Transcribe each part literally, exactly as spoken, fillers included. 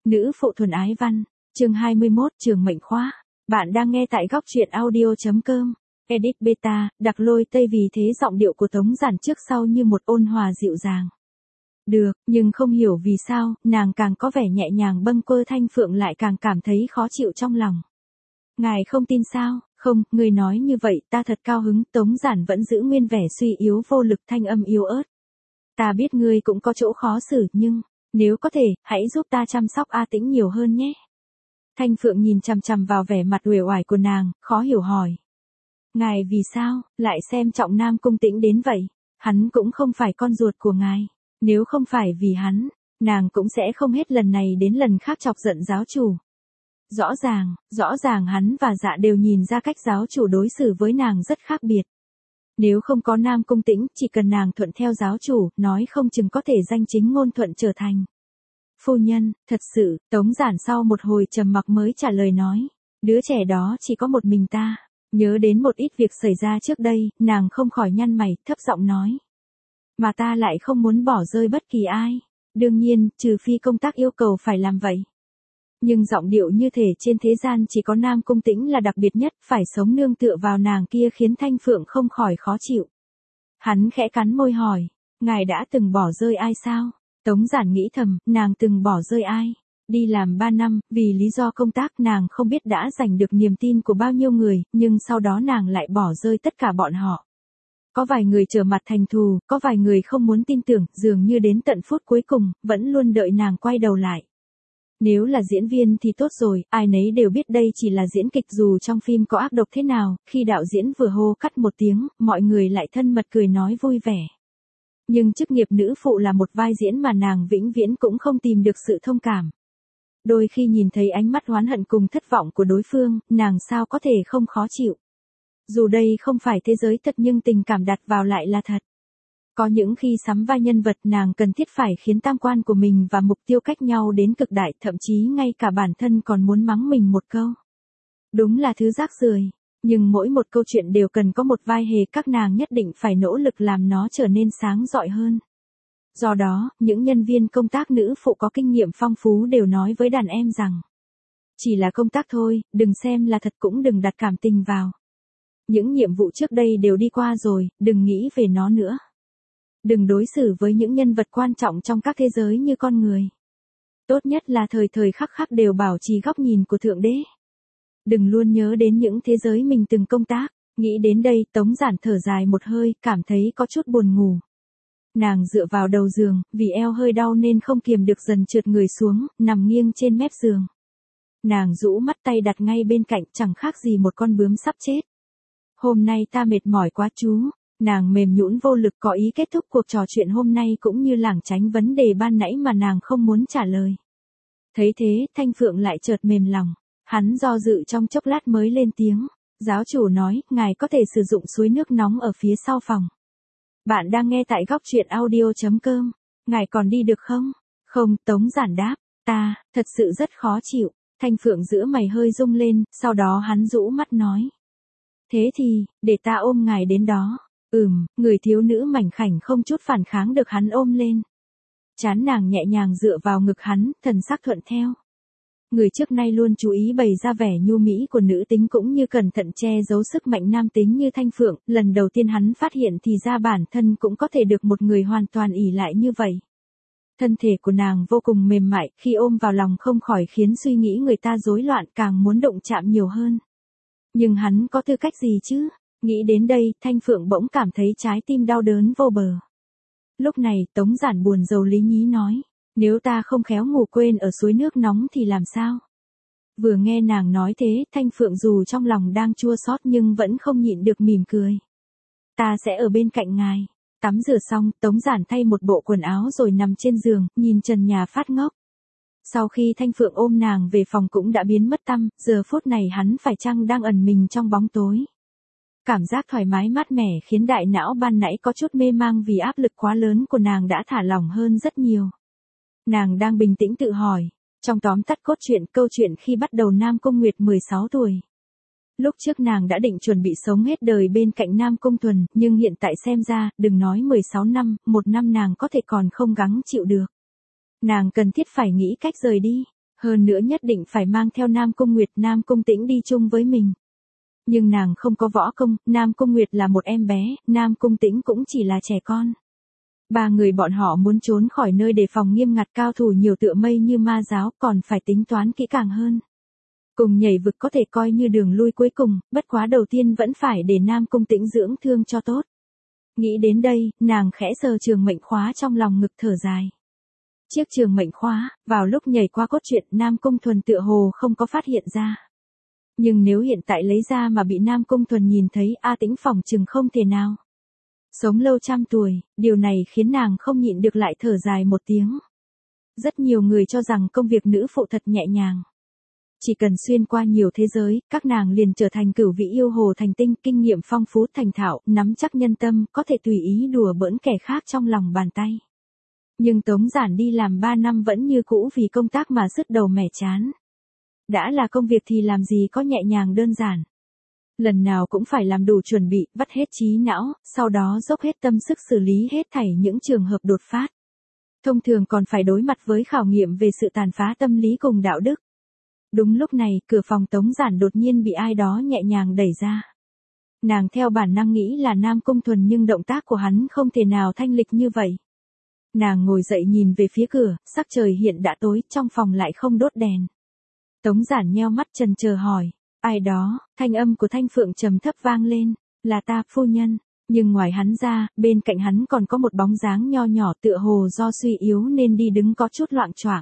Nữ phụ thuần ái văn, chương hai mươi mốt, trường mệnh khóa. Bạn đang nghe tại góc truyện audio chấm com. Edit beta, đặc lôi tây vì thế giọng điệu của Tống Giản trước sau như một ôn hòa dịu dàng. Được, nhưng không hiểu vì sao, nàng càng có vẻ nhẹ nhàng bâng quơ Thanh Phượng lại càng cảm thấy khó chịu trong lòng. Ngài không tin sao? Không, người nói như vậy ta thật cao hứng. Tống Giản vẫn giữ nguyên vẻ suy yếu vô lực, thanh âm yếu ớt. Ta biết ngươi cũng có chỗ khó xử, nhưng nếu có thể, hãy giúp ta chăm sóc A Tĩnh nhiều hơn nhé. Thanh Phượng nhìn chằm chằm vào vẻ mặt uể oải của nàng, khó hiểu hỏi. Ngài vì sao, lại xem trọng Nam Cung Tĩnh đến vậy? Hắn cũng không phải con ruột của ngài. Nếu không phải vì hắn, nàng cũng sẽ không hết lần này đến lần khác chọc giận giáo chủ. Rõ ràng, rõ ràng hắn và Dạ đều nhìn ra cách giáo chủ đối xử với nàng rất khác biệt. Nếu không có Nam Cung Tĩnh, chỉ cần nàng thuận theo giáo chủ, nói không chừng có thể danh chính ngôn thuận trở thành phu nhân. Thật sự, Tống Giản sau một hồi trầm mặc mới trả lời nói. Đứa trẻ đó chỉ có một mình ta. Nhớ đến một ít việc xảy ra trước đây, nàng không khỏi nhăn mày, thấp giọng nói. Mà ta lại không muốn bỏ rơi bất kỳ ai. Đương nhiên, trừ phi công tác yêu cầu phải làm vậy. Nhưng giọng điệu như thể trên thế gian chỉ có Nam Cung Tĩnh là đặc biệt nhất, phải sống nương tựa vào nàng kia khiến Thanh Phượng không khỏi khó chịu. Hắn khẽ cắn môi hỏi, ngài đã từng bỏ rơi ai sao? Tống Giản nghĩ thầm, nàng từng bỏ rơi ai? Đi làm ba năm, vì lý do công tác nàng không biết đã giành được niềm tin của bao nhiêu người, nhưng sau đó nàng lại bỏ rơi tất cả bọn họ. Có vài người trở mặt thành thù, có vài người không muốn tin tưởng, dường như đến tận phút cuối cùng, vẫn luôn đợi nàng quay đầu lại. Nếu là diễn viên thì tốt rồi, ai nấy đều biết đây chỉ là diễn kịch, dù trong phim có ác độc thế nào, khi đạo diễn vừa hô cắt một tiếng, mọi người lại thân mật cười nói vui vẻ. Nhưng chức nghiệp nữ phụ là một vai diễn mà nàng vĩnh viễn cũng không tìm được sự thông cảm. Đôi khi nhìn thấy ánh mắt oán hận cùng thất vọng của đối phương, nàng sao có thể không khó chịu. Dù đây không phải thế giới thật nhưng tình cảm đặt vào lại là thật. Có những khi sắm vai nhân vật nàng cần thiết phải khiến tam quan của mình và mục tiêu cách nhau đến cực đại, thậm chí ngay cả bản thân còn muốn mắng mình một câu. Đúng là thứ rác rưởi, nhưng mỗi một câu chuyện đều cần có một vai hề, các nàng nhất định phải nỗ lực làm nó trở nên sáng rọi hơn. Do đó, những nhân viên công tác nữ phụ có kinh nghiệm phong phú đều nói với đàn em rằng, chỉ là công tác thôi, đừng xem là thật cũng đừng đặt cảm tình vào. Những nhiệm vụ trước đây đều đi qua rồi, đừng nghĩ về nó nữa. Đừng đối xử với những nhân vật quan trọng trong các thế giới như con người. Tốt nhất là thời thời khắc khắc đều bảo trì góc nhìn của Thượng Đế. Đừng luôn nhớ đến những thế giới mình từng công tác. Nghĩ đến đây, Tống Giản thở dài một hơi, cảm thấy có chút buồn ngủ. Nàng dựa vào đầu giường, vì eo hơi đau nên không kiềm được dần trượt người xuống, nằm nghiêng trên mép giường. Nàng rũ mắt, tay đặt ngay bên cạnh, chẳng khác gì một con bướm sắp chết. Hôm nay ta mệt mỏi quá chú. Nàng mềm nhũn vô lực, có ý kết thúc cuộc trò chuyện hôm nay cũng như lảng tránh vấn đề ban nãy mà nàng không muốn trả lời. Thấy thế, Thanh Phượng lại chợt mềm lòng. Hắn do dự trong chốc lát mới lên tiếng. Giáo chủ nói, ngài có thể sử dụng suối nước nóng ở phía sau phòng. Bạn đang nghe tại góc truyện audio chấm com. Ngài còn đi được không? Không, Tống Giản đáp. Ta, thật sự rất khó chịu. Thanh Phượng giữa mày hơi rung lên, sau đó hắn rũ mắt nói. Thế thì, để ta ôm ngài đến đó. Ừm, người thiếu nữ mảnh khảnh không chút phản kháng được hắn ôm lên. Trán nàng nhẹ nhàng dựa vào ngực hắn, thần sắc thuận theo. Người trước nay luôn chú ý bày ra vẻ nhu mỹ của nữ tính cũng như cẩn thận che giấu sức mạnh nam tính như Thanh Phượng, lần đầu tiên hắn phát hiện thì ra bản thân cũng có thể được một người hoàn toàn ỷ lại như vậy. Thân thể của nàng vô cùng mềm mại, khi ôm vào lòng không khỏi khiến suy nghĩ người ta rối loạn, càng muốn động chạm nhiều hơn. Nhưng hắn có tư cách gì chứ? Nghĩ đến đây, Thanh Phượng bỗng cảm thấy trái tim đau đớn vô bờ. Lúc này, Tống Giản buồn rầu lý nhí nói, nếu ta không khéo ngủ quên ở suối nước nóng thì làm sao? Vừa nghe nàng nói thế, Thanh Phượng dù trong lòng đang chua xót nhưng vẫn không nhịn được mỉm cười. Ta sẽ ở bên cạnh ngài. Tắm rửa xong, Tống Giản thay một bộ quần áo rồi nằm trên giường, nhìn trần nhà phát ngốc. Sau khi Thanh Phượng ôm nàng về phòng cũng đã biến mất tăm, giờ phút này hắn phải chăng đang ẩn mình trong bóng tối. Cảm giác thoải mái mát mẻ khiến đại não ban nãy có chút mê mang vì áp lực quá lớn của nàng đã thả lỏng hơn rất nhiều. Nàng đang bình tĩnh tự hỏi, trong tóm tắt cốt truyện, câu chuyện khi bắt đầu Nam Cung Nguyệt mười sáu tuổi. Lúc trước nàng đã định chuẩn bị sống hết đời bên cạnh Nam Cung Thuần, nhưng hiện tại xem ra, đừng nói mười sáu năm, một năm nàng có thể còn không gắng chịu được. Nàng cần thiết phải nghĩ cách rời đi. Hơn nữa nhất định phải mang theo Nam Cung Nguyệt, Nam Cung Tĩnh đi chung với mình. Nhưng nàng không có võ công, Nam Cung Nguyệt là một em bé, Nam Cung Tĩnh cũng chỉ là trẻ con. Ba người bọn họ muốn trốn khỏi nơi đề phòng nghiêm ngặt, cao thủ nhiều tựa mây như ma giáo, còn phải tính toán kỹ càng hơn. Cùng nhảy vực có thể coi như đường lui cuối cùng, bất quá đầu tiên vẫn phải để Nam Cung Tĩnh dưỡng thương cho tốt. Nghĩ đến đây, nàng khẽ sờ trường mệnh khóa trong lòng ngực thở dài. Chiếc trường mệnh khóa, vào lúc nhảy qua cốt truyện Nam Cung Thuần tựa hồ không có phát hiện ra. Nhưng nếu hiện tại lấy ra mà bị Nam Cung Thuần nhìn thấy, A Tĩnh phỏng chừng không thể nào sống lâu trăm tuổi, điều này khiến nàng không nhịn được lại thở dài một tiếng. Rất nhiều người cho rằng công việc nữ phụ thật nhẹ nhàng. Chỉ cần xuyên qua nhiều thế giới, các nàng liền trở thành cửu vị yêu hồ thành tinh, kinh nghiệm phong phú thành thạo, nắm chắc nhân tâm, có thể tùy ý đùa bỡn kẻ khác trong lòng bàn tay. Nhưng Tống Giản đi làm ba năm vẫn như cũ vì công tác mà sứt đầu mẻ chán. Đã là công việc thì làm gì có nhẹ nhàng đơn giản. Lần nào cũng phải làm đủ chuẩn bị, vắt hết trí não, sau đó dốc hết tâm sức xử lý hết thảy những trường hợp đột phát. Thông thường còn phải đối mặt với khảo nghiệm về sự tàn phá tâm lý cùng đạo đức. Đúng lúc này, cửa phòng Tống Giản đột nhiên bị ai đó nhẹ nhàng đẩy ra. Nàng theo bản năng nghĩ là Nam Cung Thuần nhưng động tác của hắn không thể nào thanh lịch như vậy. Nàng ngồi dậy nhìn về phía cửa, sắc trời hiện đã tối, trong phòng lại không đốt đèn. Tống Giản nheo mắt chần chờ hỏi, ai đó, thanh âm của Thanh Phượng trầm thấp vang lên, là ta, phu nhân. Nhưng ngoài hắn ra, bên cạnh hắn còn có một bóng dáng nho nhỏ tựa hồ do suy yếu nên đi đứng có chút loạng choạng.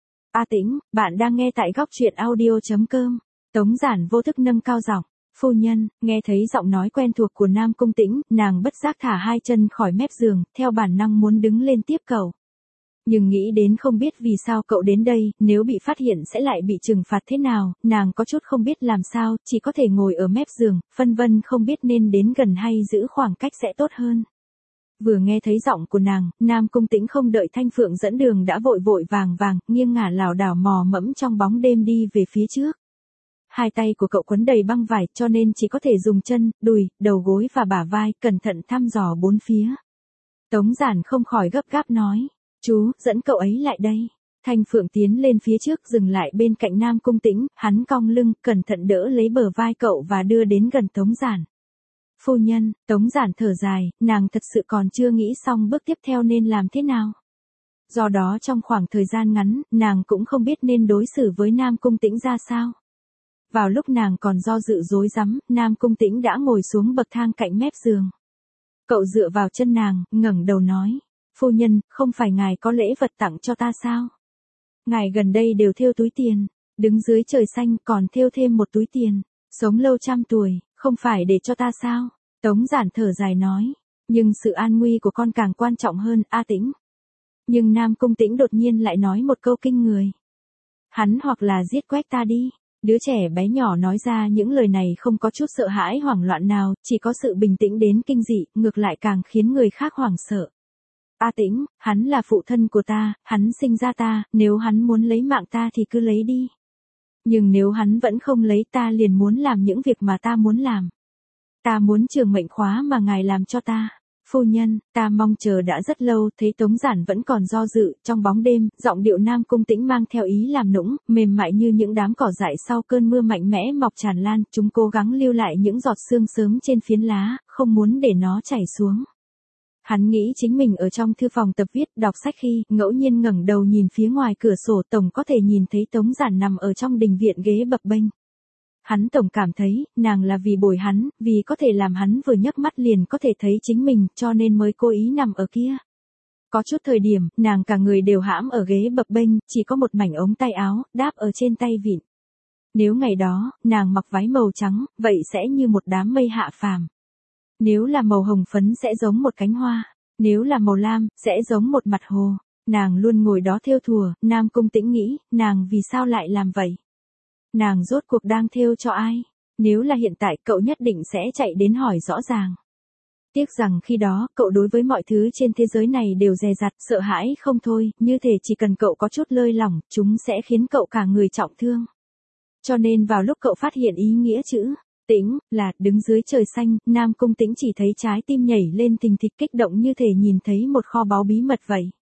A Tĩnh, bạn đang nghe tại góc truyện audio chấm com. Tống Giản vô thức nâng cao giọng, phu nhân, nghe thấy giọng nói quen thuộc của Nam Cung Tĩnh, nàng bất giác thả hai chân khỏi mép giường, theo bản năng muốn đứng lên tiếp cậu. Nhưng nghĩ đến không biết vì sao cậu đến đây, nếu bị phát hiện sẽ lại bị trừng phạt thế nào, nàng có chút không biết làm sao, chỉ có thể ngồi ở mép giường, phân vân không biết nên đến gần hay giữ khoảng cách sẽ tốt hơn. Vừa nghe thấy giọng của nàng, Nam Cung Tĩnh không đợi Thanh Phượng dẫn đường đã vội vội vàng vàng, nghiêng ngả lảo đảo mò mẫm trong bóng đêm đi về phía trước. Hai tay của cậu quấn đầy băng vải cho nên chỉ có thể dùng chân, đùi, đầu gối và bả vai, cẩn thận thăm dò bốn phía. Tống Giản không khỏi gấp gáp nói, chú, dẫn cậu ấy lại đây. Thanh Phượng tiến lên phía trước dừng lại bên cạnh Nam Cung Tĩnh, hắn cong lưng, cẩn thận đỡ lấy bờ vai cậu và đưa đến gần Tống Giản. Phu nhân, Tống Giản thở dài, nàng thật sự còn chưa nghĩ xong bước tiếp theo nên làm thế nào. Do đó trong khoảng thời gian ngắn, nàng cũng không biết nên đối xử với Nam Cung Tĩnh ra sao. Vào lúc nàng còn do dự rối rắm, Nam Cung Tĩnh đã ngồi xuống bậc thang cạnh mép giường. Cậu dựa vào chân nàng, ngẩng đầu nói, phu nhân, không phải ngài có lễ vật tặng cho ta sao? Ngài gần đây đều thêu túi tiền, đứng dưới trời xanh còn thêu thêm một túi tiền, sống lâu trăm tuổi, không phải để cho ta sao? Tống Giản thở dài nói, nhưng sự an nguy của con càng quan trọng hơn, A Tĩnh. Nhưng Nam Cung Tĩnh đột nhiên lại nói một câu kinh người. Hắn hoặc là giết quách ta đi. Đứa trẻ bé nhỏ nói ra những lời này không có chút sợ hãi hoảng loạn nào, chỉ có sự bình tĩnh đến kinh dị, ngược lại càng khiến người khác hoảng sợ. A Tĩnh, hắn là phụ thân của ta, hắn sinh ra ta, nếu hắn muốn lấy mạng ta thì cứ lấy đi. Nhưng nếu hắn vẫn không lấy ta liền muốn làm những việc mà ta muốn làm. Ta muốn trường mệnh khóa mà ngài làm cho ta. Phu nhân, ta mong chờ đã rất lâu, thấy Tống Giản vẫn còn do dự, trong bóng đêm, giọng điệu Nam Cung Tĩnh mang theo ý làm nũng, mềm mại như những đám cỏ dại sau cơn mưa mạnh mẽ mọc tràn lan, chúng cố gắng lưu lại những giọt sương sớm trên phiến lá, không muốn để nó chảy xuống. Hắn nghĩ chính mình ở trong thư phòng tập viết, đọc sách khi, ngẫu nhiên ngẩng đầu nhìn phía ngoài cửa sổ tổng có thể nhìn thấy Tống Giản nằm ở trong đình viện ghế bập bênh. Hắn tổng cảm thấy, nàng là vì bồi hắn, vì có thể làm hắn vừa nhấc mắt liền có thể thấy chính mình, cho nên mới cố ý nằm ở kia. Có chút thời điểm, nàng cả người đều hãm ở ghế bập bênh, chỉ có một mảnh ống tay áo, đáp ở trên tay vịn. Nếu ngày đó, nàng mặc váy màu trắng, vậy sẽ như một đám mây hạ phàm. Nếu là màu hồng phấn sẽ giống một cánh hoa, nếu là màu lam, sẽ giống một mặt hồ. Nàng luôn ngồi đó thêu thùa, Nam Cung Tĩnh nghĩ, nàng vì sao lại làm vậy? Nàng rốt cuộc đang thêu cho ai? Nếu là hiện tại cậu nhất định sẽ chạy đến hỏi rõ ràng. Tiếc rằng khi đó, cậu đối với mọi thứ trên thế giới này đều dè dặt, sợ hãi không thôi, như thể chỉ cần cậu có chút lơi lỏng, chúng sẽ khiến cậu cả người trọng thương. Cho nên vào lúc cậu phát hiện ý nghĩa chữ Tĩnh là đứng dưới trời xanh, Nam Cung Tĩnh chỉ thấy trái tim nhảy lên thình thịch kích động như thể nhìn thấy một kho báu bí mật vậy.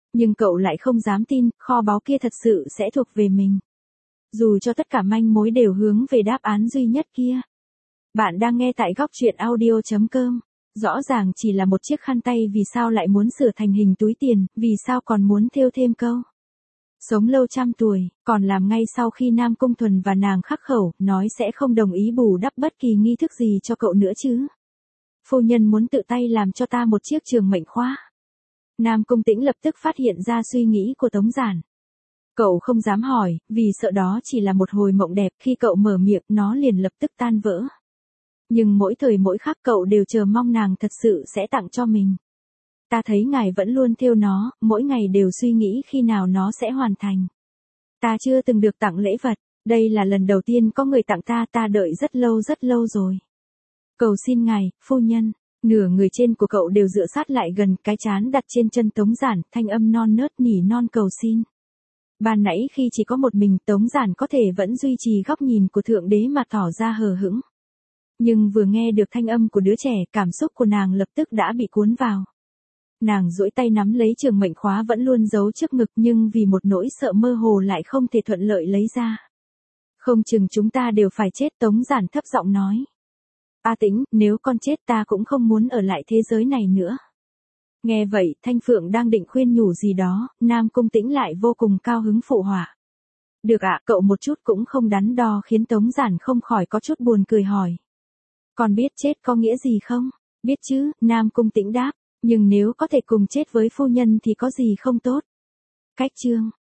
Nhưng cậu lại không dám tin, kho báu kia thật sự sẽ thuộc về mình. Dù cho tất cả manh mối đều hướng về đáp án duy nhất kia. Bạn đang nghe tại góc truyện audio.com. Rõ ràng chỉ là một chiếc khăn tay, vì sao lại muốn sửa thành hình túi tiền, vì sao còn muốn thêu thêm câu sống lâu trăm tuổi, còn làm ngay sau khi Nam Cung Thuần và nàng khắc khẩu, nói sẽ không đồng ý bù đắp bất kỳ nghi thức gì cho cậu nữa chứ. Phu nhân muốn tự tay làm cho ta một chiếc trường mệnh khóa. Nam Cung Tĩnh lập tức phát hiện ra suy nghĩ của Tống Giản. Cậu không dám hỏi, vì sợ đó chỉ là một hồi mộng đẹp, khi cậu mở miệng nó liền lập tức tan vỡ. Nhưng mỗi thời mỗi khắc cậu đều chờ mong nàng thật sự sẽ tặng cho mình. Ta thấy ngài vẫn luôn thêu nó, mỗi ngày đều suy nghĩ khi nào nó sẽ hoàn thành. Ta chưa từng được tặng lễ vật, đây là lần đầu tiên có người tặng ta, ta đợi rất lâu rất lâu rồi. Cầu xin ngài, phu nhân. Nửa người trên của cậu đều dựa sát lại gần, cái trán đặt trên chân Tống Giản, thanh âm non nớt nỉ non cầu xin. Ban nãy khi chỉ có một mình, Tống Giản có thể vẫn duy trì góc nhìn của Thượng Đế mà tỏ ra hờ hững. Nhưng vừa nghe được thanh âm của đứa trẻ, cảm xúc của nàng lập tức đã bị cuốn vào. Nàng duỗi tay nắm lấy trường mệnh khóa vẫn luôn giấu trước ngực, nhưng vì một nỗi sợ mơ hồ lại không thể thuận lợi lấy ra. Không chừng chúng ta đều phải chết, Tống Giản thấp giọng nói. A Tĩnh, nếu con chết ta cũng không muốn ở lại thế giới này nữa. Nghe vậy, Thanh Phượng đang định khuyên nhủ gì đó, Nam Cung Tĩnh lại vô cùng cao hứng phụ họa. Được ạ, cậu một chút cũng không đắn đo, khiến Tống Giản không khỏi có chút buồn cười hỏi. Con biết chết có nghĩa gì không? Biết chứ, Nam Cung Tĩnh đáp, nhưng nếu có thể cùng chết với phu nhân thì có gì không tốt? Cách chương,